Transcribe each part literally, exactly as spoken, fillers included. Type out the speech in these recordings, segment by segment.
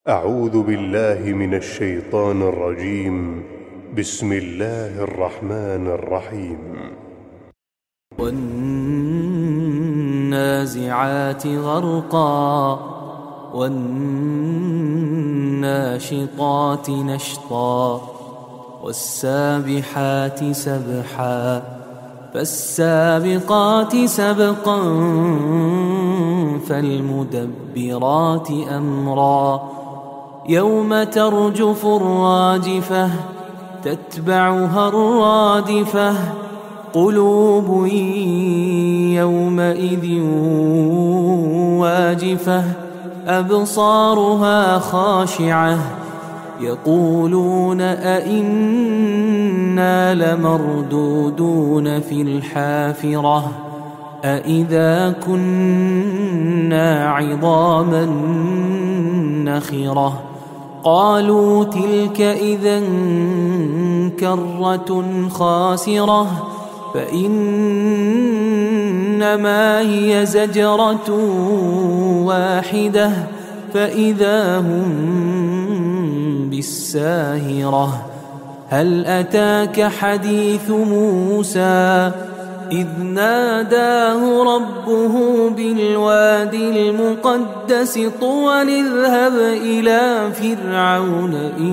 أعوذ بالله من الشيطان الرجيم. بسم الله الرحمن الرحيم. والنازعات غرقا والناشطات نشطا والسابحات سبحا فالسابقات سبقا فالمدبرات أمرا يوم ترجف الراجفة تتبعها الرادفة قلوب يومئذ واجفة أبصارها خاشعة يقولون أئنا لمردودون في الحافرة أئذا كنا عظاما نخرة قالوا تلك إذا كرة خاسرة فإنما هي زجرة واحدة فإذا هم بالساهرة هل أتاك حديث موسى إذ ناداه ربه بالواد المقدس طوى اذهب إلى فرعون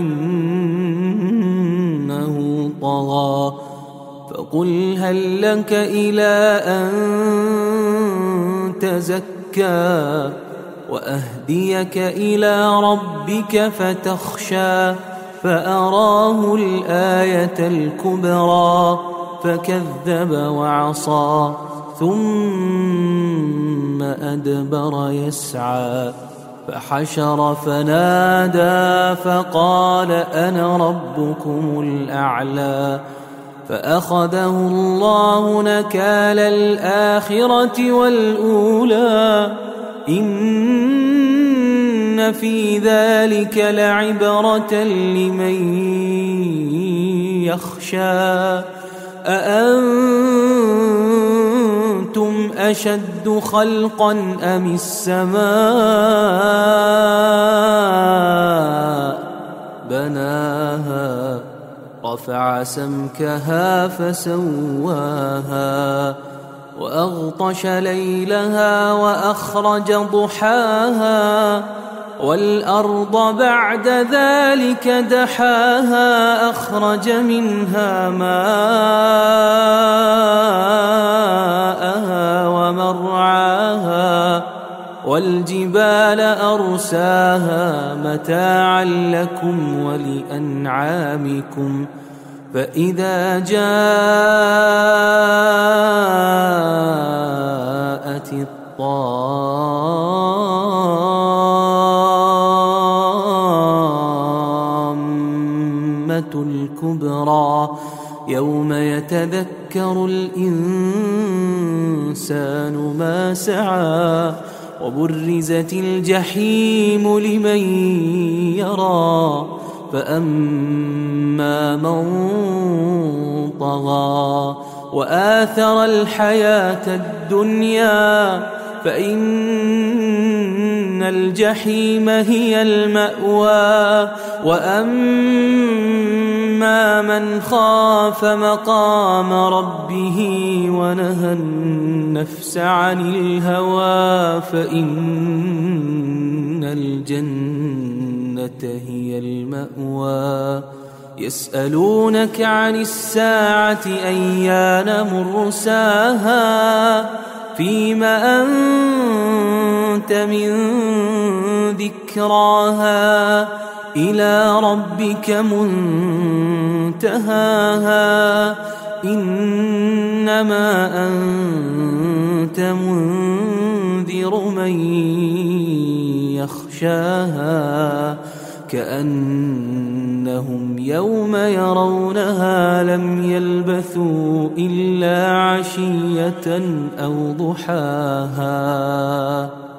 إنه طغى فقل هل لك إلى أن تزكى وأهديك إلى ربك فتخشى فأراه الآية الكبرى فكذب وعصى ثم أدبر يسعى فحشر فنادى فقال أنا ربكم الأعلى فأخذه الله نكال الآخرة والأولى إن في ذلك لعبرة لمن يخشى أأنتم أشد خلقا أم السماء بناها رفع سمكها فسواها وأغطش ليلها وأخرج ضحاها والأرض بعد ذلك دحاها أخرج منها ماءها ومرعاها والجبال أرساها متاعا لكم ولأنعامكم فإذا جاءت الطامة الكبرى يوم يتذكر الإنسان ما سعى وبرزت الجحيم لمن يرى فأما من طغى وآثر الحياة الدنيا فإن الجحيم هي المأوى وأما من خاف مقام ربه ونهى النفس عن الهوى فإن الجنة هي المأوى يسألونك عن الساعة أيان مرساها فيما أنت من ذكراها إلى ربك منتهاها إنما أنت منذر من يخشاها كأنهم يوم يرونها لم يلبثوا إلا عشية أو ضحاها.